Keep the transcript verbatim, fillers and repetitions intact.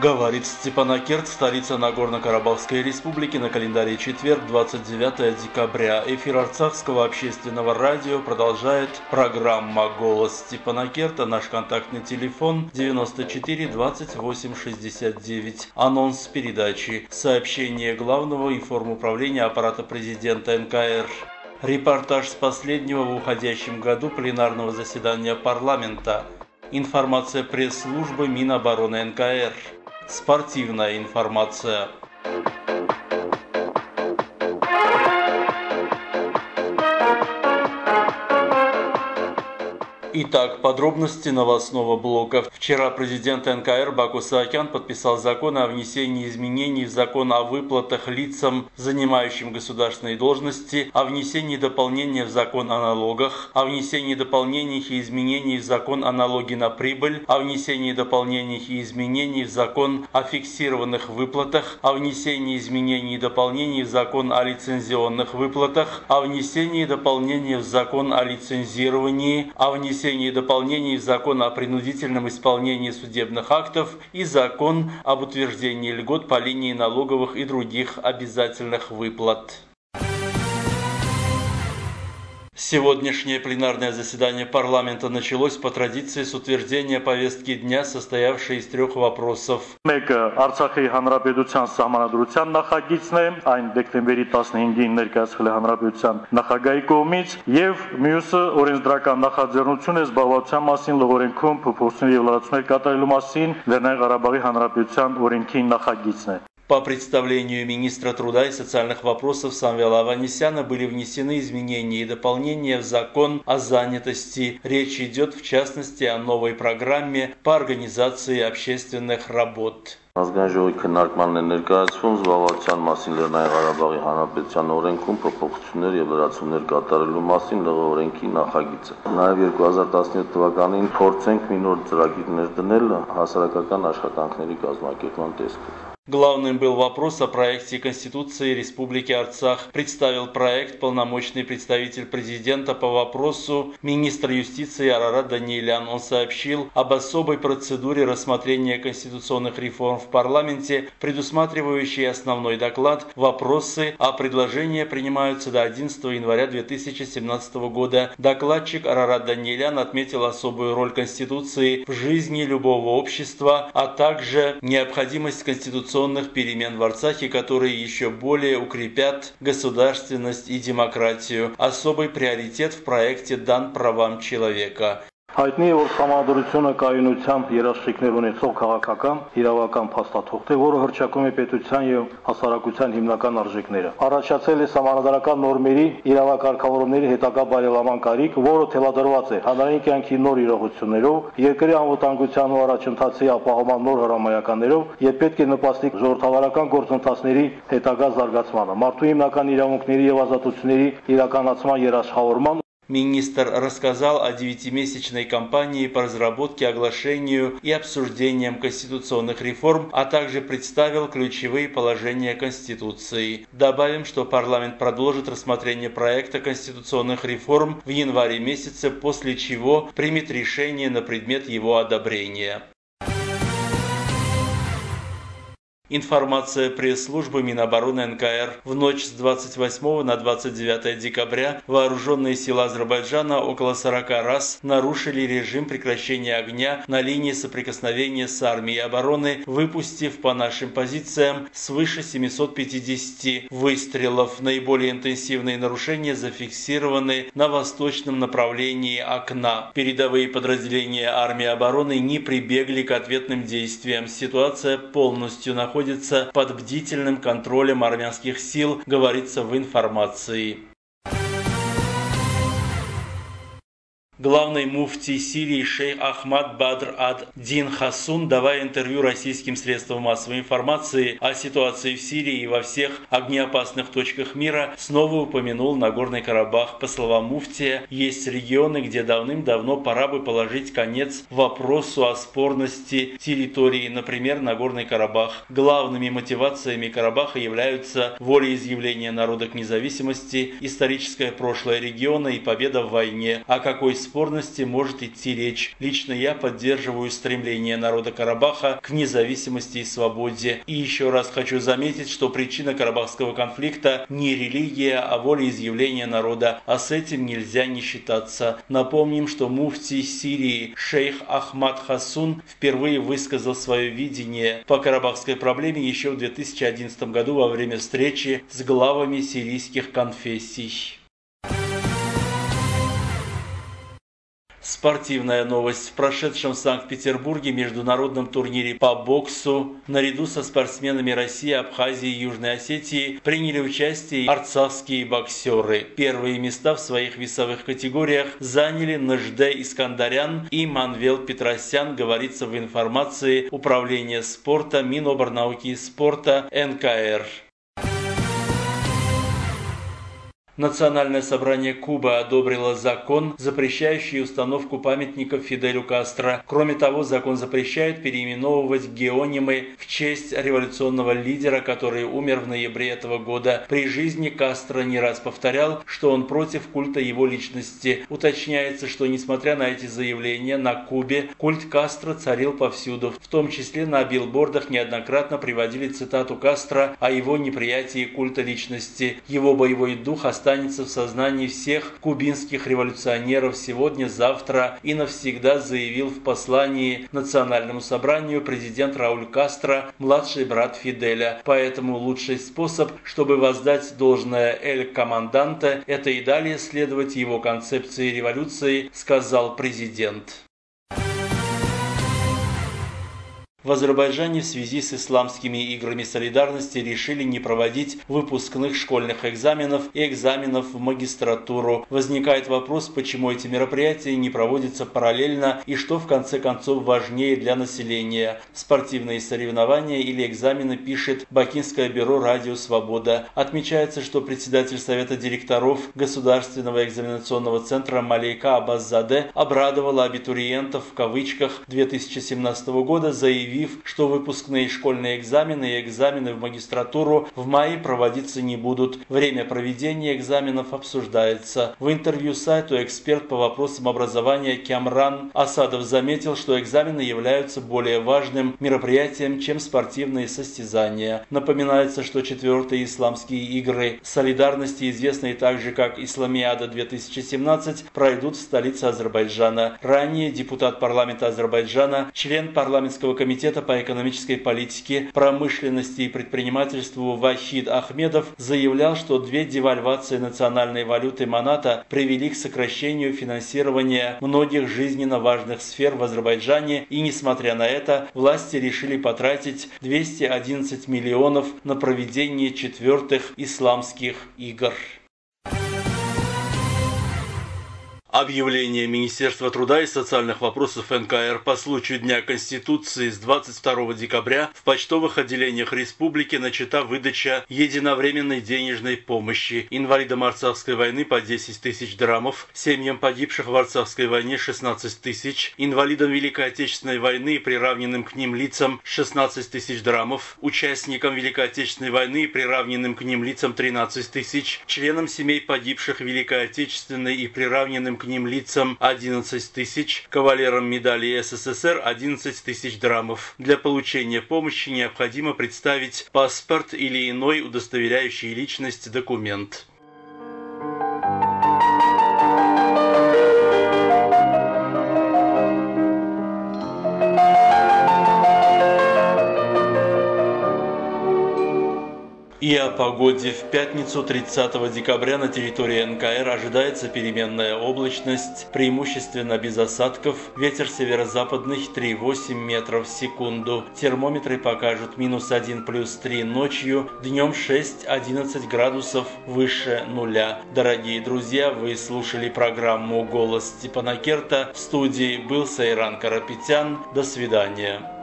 Говорит Степанакерт, столица Нагорно-Карабахской республики, на календаре четверг, двадцать девятое декабря. Эфир Арцахского общественного радио продолжает программа «Голос Степанакерта». Наш контактный телефон девяносто четыре двадцать восемь шестьдесят девять. Анонс передачи. Сообщение главного информуправления аппарата президента эн ка эр. Репортаж с последнего в уходящем году пленарного заседания парламента. Информация пресс-службы Минобороны эн ка эр. Спортивная информация. Итак, подробности новостного блока. Вчера президент эн ка эр Баку Саакян подписал закон о внесении изменений в закон о выплатах лицам, занимающим государственные должности, о внесении дополнения в закон о налогах, о внесении дополнений и изменений в закон о налоге на прибыль, о внесении дополнений и изменений в закон о фиксированных выплатах, о внесении изменений и дополнений в закон о лицензионных выплатах, о внесении дополнений в закон о лицензировании, о внесении внесении дополнений в закон о принудительном исполнении судебных актов и закон об утверждении льгот по линии налоговых и других обязательных выплат. Сегодняшнее пленарное заседание парламента началось по традиции с утверждения повестки дня, состоявшей из трех вопросов. Մեկը Արցախի հանրապետության սահմանադրության նախագիծն է, այն դեկտեմբերի տասնհինգին ներկայացվել է հանրապետության նախագահի կողմից, եւ մյուսը օրենսդրական նախաձեռնություն է զբաղվածության մասին լողորենքում փոփոխություններ եւ լրացումներ կատարելու մասին Լեռնային Ղարաբաղի հանրապետության օրենքի նախագիծն է. По представлению министра труда и социальных вопросов Самвела Аванесяна были внесены изменения и дополнения в закон о занятости. Речь идет в частности о новой программе по организации общественных работ. Ազգային ժողովի քննարկմանն է ներկայացվում զբաղվածության մասին Լեռնային Ղարաբաղի հանրապետության օրենքում փոփոխություններ եւ լրացումներ կատարելու մասին ԼՂ օրենքի նախագիծը։ Նաեւ երկու հազար տասնյոթ թվականին փորձենք մի նոր ծրագիր ներդնել հասարակական աշխատանքների կազմակերպման տեսքով։ Главным был вопрос о проекте Конституции Республики Арцах. Представил проект полномочный представитель президента по вопросу министр юстиции Арарат Даниэлян. Он сообщил об особой процедуре рассмотрения конституционных реформ в парламенте, предусматривающей основной доклад. Вопросы а предложения принимаются до одиннадцатого января две тысячи семнадцатого года. Докладчик Арарат Даниэлян отметил особую роль Конституции в жизни любого общества, а также необходимость конституционной перемен в Арцахе, которые еще более укрепят государственность и демократию. Особый приоритет в проекте дан правам человека. Հայտնի է, որ համադրությունը կայունությամբ երաշխիքներ ունեցող քաղաքական իրավական փաստաթուղթ է, որը հռչակում է պետության եւ հասարակության հիմնական արժեքները։ Առաջացել է համանդրական նորմերի իրավակարգավորումների հետագա բարելավման կարիք, որը թելադրված է հանրային կյանքի նոր իրողություններով, երկրի անվտանգության ու առաջընթացի ապահովման նոր հրամայականներով եւ պետք է նպաստի ժողովրդավարական գործընթացների հետագա զարգացմանը, մարդու հիմնական իրավունքների եւ ազատությունների իրականացման երաշխավորման. Министр рассказал о девятимесячной кампании по разработке, оглашению и обсуждениям конституционных реформ, а также представил ключевые положения Конституции. Добавим, что парламент продолжит рассмотрение проекта конституционных реформ в январе месяце, после чего примет решение на предмет его одобрения. Информация пресс-службы Минобороны эн ка эр. В ночь с двадцать восьмого на двадцать девятое декабря вооруженные силы Азербайджана около сорока раз нарушили режим прекращения огня на линии соприкосновения с армией обороны, выпустив по нашим позициям свыше семисот пятидесяти выстрелов. Наиболее интенсивные нарушения зафиксированы на восточном направлении окна. Передовые подразделения армии обороны не прибегли к ответным действиям. Ситуация полностью находится находится под бдительным контролем армянских сил, говорится в информации. Главный муфтий Сирии шейх Ахмад Бадр ад-Дин Хасун, давая интервью российским средствам массовой информации о ситуации в Сирии и во всех огнеопасных точках мира, снова упомянул Нагорный Карабах. По словам муфтия, есть регионы, где давным-давно пора бы положить конец вопросу о спорности территории, например, Нагорный Карабах. Главными мотивациями Карабаха являются волеизъявление народа к независимости, историческое прошлое региона и победа в войне. А какой спор бесспорности может идти речь. Лично я поддерживаю стремление народа Карабаха к независимости и свободе. И еще раз хочу заметить, что причина карабахского конфликта не религия, а волеизъявление народа, а с этим нельзя не считаться. Напомним, что муфтий Сирии шейх Ахмад Хасун впервые высказал свое видение по карабахской проблеме еще в две тысячи одиннадцатом году во время встречи с главами сирийских конфессий. Спортивная новость. В прошедшем в Санкт-Петербурге международном турнире по боксу наряду со спортсменами России, Абхазии и Южной Осетии приняли участие арцахские боксеры. Первые места в своих весовых категориях заняли Нажде Искандарян и Манвел Петросян, говорится в информации Управления спорта Миноборнауки и спорта эн ка эр. Национальное собрание Кубы одобрило закон, запрещающий установку памятников Фиделю Кастро. Кроме того, закон запрещает переименовывать геонимы в честь революционного лидера, который умер в ноябре этого года. При жизни Кастро не раз повторял, что он против культа его личности. Уточняется, что несмотря на эти заявления, на Кубе культ Кастро царил повсюду. В том числе на билбордах неоднократно приводили цитату Кастро о его неприятии культа личности. Его боевой дух оставался останется в сознании всех кубинских революционеров сегодня, завтра и навсегда, заявил в послании Национальному собранию президент Рауль Кастро, младший брат Фиделя. Поэтому лучший способ, чтобы воздать должное Эль Команданте, это и далее следовать его концепции революции, сказал президент. В Азербайджане в связи с исламскими играми солидарности решили не проводить выпускных школьных экзаменов и экзаменов в магистратуру. Возникает вопрос, почему эти мероприятия не проводятся параллельно и что в конце концов важнее для населения – спортивные соревнования или экзамены, пишет Бакинское бюро «Радио Свобода». Отмечается, что председатель Совета директоров Государственного экзаменационного центра Малейка Абаззаде обрадовала абитуриентов в кавычках две тысячи семнадцатого года, заявив, что выпускные школьные экзамены и экзамены в магистратуру в мае проводиться не будут. Время проведения экзаменов обсуждается. В интервью сайту эксперт по вопросам образования Кямран Асадов заметил, что экзамены являются более важным мероприятием, чем спортивные состязания. Напоминается, что четвертые исламские игры солидарности, известные также как Исламиада две тысячи семнадцать, пройдут в столице Азербайджана. Ранее депутат парламента Азербайджана, член парламентского комитета по экономической политике, промышленности и предпринимательству Вахид Ахмедов заявлял, что две девальвации национальной валюты маната привели к сокращению финансирования многих жизненно важных сфер в Азербайджане, и, несмотря на это, власти решили потратить двести одиннадцать миллионов на проведение четвертых исламских игр. Объявление Министерства труда и социальных вопросов эн ка эр по случаю Дня Конституции с двадцать второго декабря в почтовых отделениях республики начата выдача единовременной денежной помощи инвалидам Арцахской войны по десять тысяч драмов, семьям погибших в Арцахской войне шестнадцать тысяч, инвалидам Великой Отечественной войны и приравненным к ним лицам шестнадцать тысяч драмов, участникам Великой Отечественной войны и приравненным к ним лицам тринадцать тысяч, членам семей погибших в Великой Отечественной и приравненным к ним лицам одиннадцать тысяч, кавалерам медали эс эс эс эр одиннадцать тысяч драмов. Для получения помощи необходимо представить паспорт или иной удостоверяющий личность документ. И о погоде. В пятницу тридцатого декабря на территории эн ка эр ожидается переменная облачность, преимущественно без осадков, ветер северо-западный три и восемь метров в секунду. Термометры покажут минус один плюс три ночью, днем шесть-одиннадцать градусов выше нуля. Дорогие друзья, вы слушали программу «Голос Степана Керта». В студии был Сайран Карапетян. До свидания.